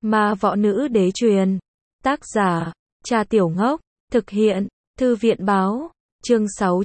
Ma Võ Nữ Đế truyền. Tác giả, Cha Tiểu Ngốc. Thực hiện, Thư viện báo. Chương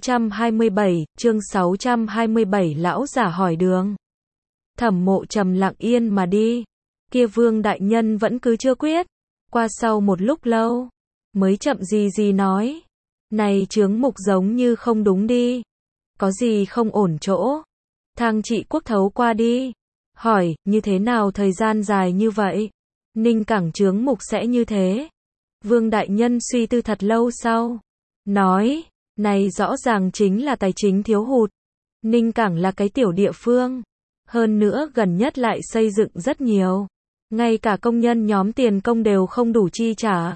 627, lão giả hỏi đường. Thẩm Mộ Trầm lặng yên mà đi. Kia Vương đại nhân vẫn cứ chưa quyết. Qua sau một lúc lâu, mới chậm gì nói. Này chướng mục giống như không đúng đi. Có gì không ổn chỗ. Thang Trị Quốc thấu qua đi. Hỏi, như thế nào thời gian dài như vậy? Ninh Cảng chướng mục sẽ như thế. Vương đại nhân suy tư thật lâu sau. Nói, này rõ ràng chính là tài chính thiếu hụt. Ninh Cảng là cái tiểu địa phương. Hơn nữa gần nhất lại xây dựng rất nhiều. Ngay cả công nhân nhóm tiền công đều không đủ chi trả.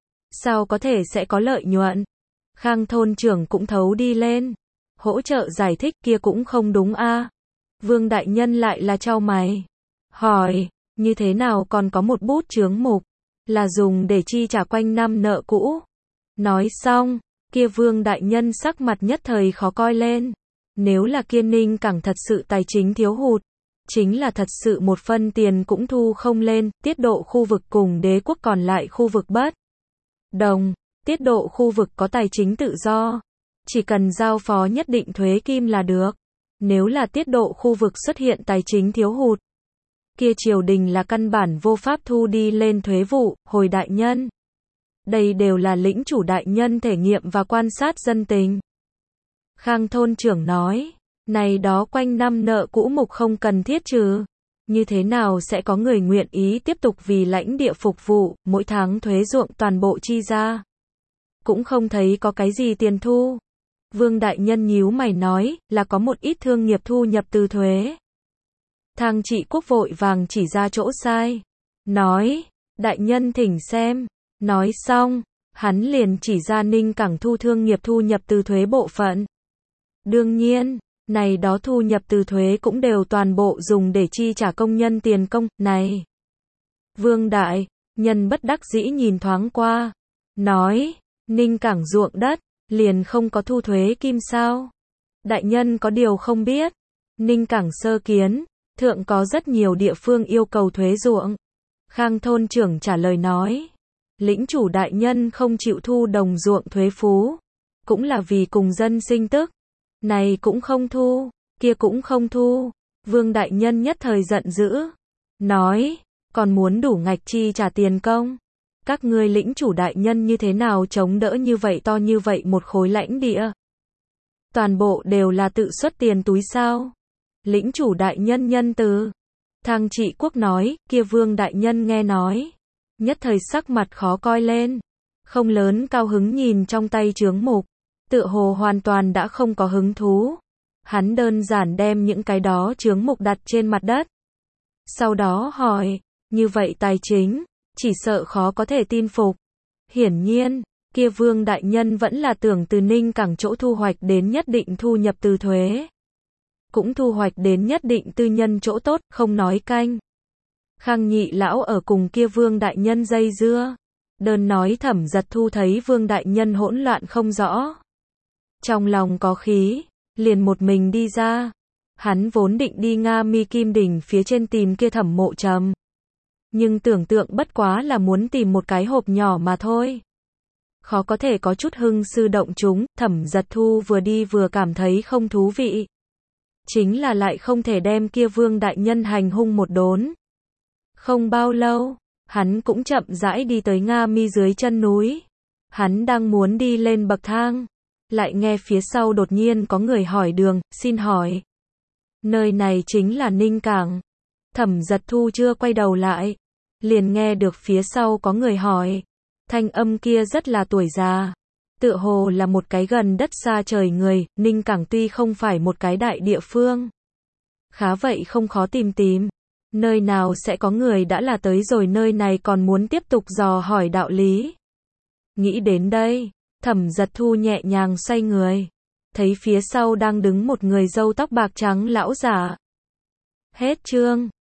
Sao có thể sẽ có lợi nhuận? Khang thôn trưởng cũng thấu đi lên. Hỗ trợ giải thích kia cũng không đúng a. Vương đại nhân lại là chau mày. Hỏi, như thế nào còn có một bút chướng mục? Là dùng để chi trả quanh năm nợ cũ. Nói xong, kia Vương đại nhân sắc mặt nhất thời khó coi lên. Nếu là kia Ninh Cảng thật sự tài chính thiếu hụt, chính là thật sự một phân tiền cũng thu không lên, tiết độ khu vực cùng đế quốc còn lại khu vực bất đồng, tiết độ khu vực có tài chính tự do, chỉ cần giao phó nhất định thuế kim là được. Nếu là tiết độ khu vực xuất hiện tài chính thiếu hụt, kia triều đình là căn bản vô pháp thu đi lên thuế vụ. Hồi đại nhân, đây đều là lĩnh chủ đại nhân thể nghiệm và quan sát dân tình. Khang thôn trưởng nói, này đó quanh năm nợ cũ mục không cần thiết chứ. Như thế nào sẽ có người nguyện ý tiếp tục vì lãnh địa phục vụ, mỗi tháng thuế ruộng toàn bộ chi ra. Cũng không thấy có cái gì tiền thu. Vương đại nhân nhíu mày nói, là có một ít thương nghiệp thu nhập từ thuế. Thang Trị Quốc vội vàng chỉ ra chỗ sai. Nói, đại nhân thỉnh xem. Nói xong, hắn liền chỉ ra Ninh Cảng thu thương nghiệp thu nhập từ thuế bộ phận. Đương nhiên, này đó thu nhập từ thuế cũng đều toàn bộ dùng để chi trả công nhân tiền công. Này, Vương đại nhân bất đắc dĩ nhìn thoáng qua. Nói, Ninh Cảng ruộng đất, liền không có thu thuế kim sao? Đại nhân có điều không biết. Ninh Cảng sơ kiến, thượng có rất nhiều địa phương yêu cầu thuế ruộng. Khang thôn trưởng trả lời nói. Lĩnh chủ đại nhân không chịu thu đồng ruộng thuế phú. Cũng là vì cùng dân sinh tức. Này cũng không thu, kia cũng không thu. Vương đại nhân nhất thời giận dữ. Nói, còn muốn đủ ngạch chi trả tiền công. Các ngươi lĩnh chủ đại nhân như thế nào chống đỡ như vậy to như vậy một khối lãnh địa? Toàn bộ đều là tự xuất tiền túi sao? Lĩnh chủ đại nhân nhân từ. Thang Trị Quốc nói, kia Vương đại nhân nghe nói. Nhất thời sắc mặt khó coi lên. Không lớn cao hứng nhìn trong tay chướng mục. Tựa hồ hoàn toàn đã không có hứng thú. Hắn đơn giản đem những cái đó chướng mục đặt trên mặt đất. Sau đó hỏi, như vậy tài chính, chỉ sợ khó có thể tin phục. Hiển nhiên, kia Vương đại nhân vẫn là tưởng từ Ninh Cảng chỗ thu hoạch đến nhất định thu nhập từ thuế. Cũng thu hoạch đến nhất định tư nhân chỗ tốt, không nói canh. Khang nhị lão ở cùng kia Vương đại nhân dây dưa. Đơn nói Thẩm Giật Thu thấy Vương đại nhân hỗn loạn không rõ. Trong lòng có khí, liền một mình đi ra. Hắn vốn định đi Nga Mi Kim Đỉnh phía trên tìm kia Thẩm Mộ Trầm. Nhưng tưởng tượng bất quá là muốn tìm một cái hộp nhỏ mà thôi. Khó có thể có chút hưng sư động chúng. Thẩm Giật Thu vừa đi vừa cảm thấy không thú vị. Chính là lại không thể đem kia Vương đại nhân hành hung một đốn. Không bao lâu, hắn cũng chậm rãi đi tới Nga Mi dưới chân núi. Hắn đang muốn đi lên bậc thang. Lại nghe phía sau đột nhiên có người hỏi đường, xin hỏi. Nơi này chính là Ninh Cảng. Thẩm Giật Thu chưa quay đầu lại. Liền nghe được phía sau có người hỏi. Thanh âm kia rất là tuổi già. Tựa hồ là một cái gần đất xa trời người. Ninh Cảng tuy không phải một cái đại địa phương. Khá vậy không khó tìm. Nơi nào sẽ có người đã là tới rồi nơi này còn muốn tiếp tục dò hỏi đạo lý. Nghĩ đến đây. Thẩm Giật Thu nhẹ nhàng xoay người. Thấy phía sau đang đứng một người râu tóc bạc trắng lão giả. Hết chương.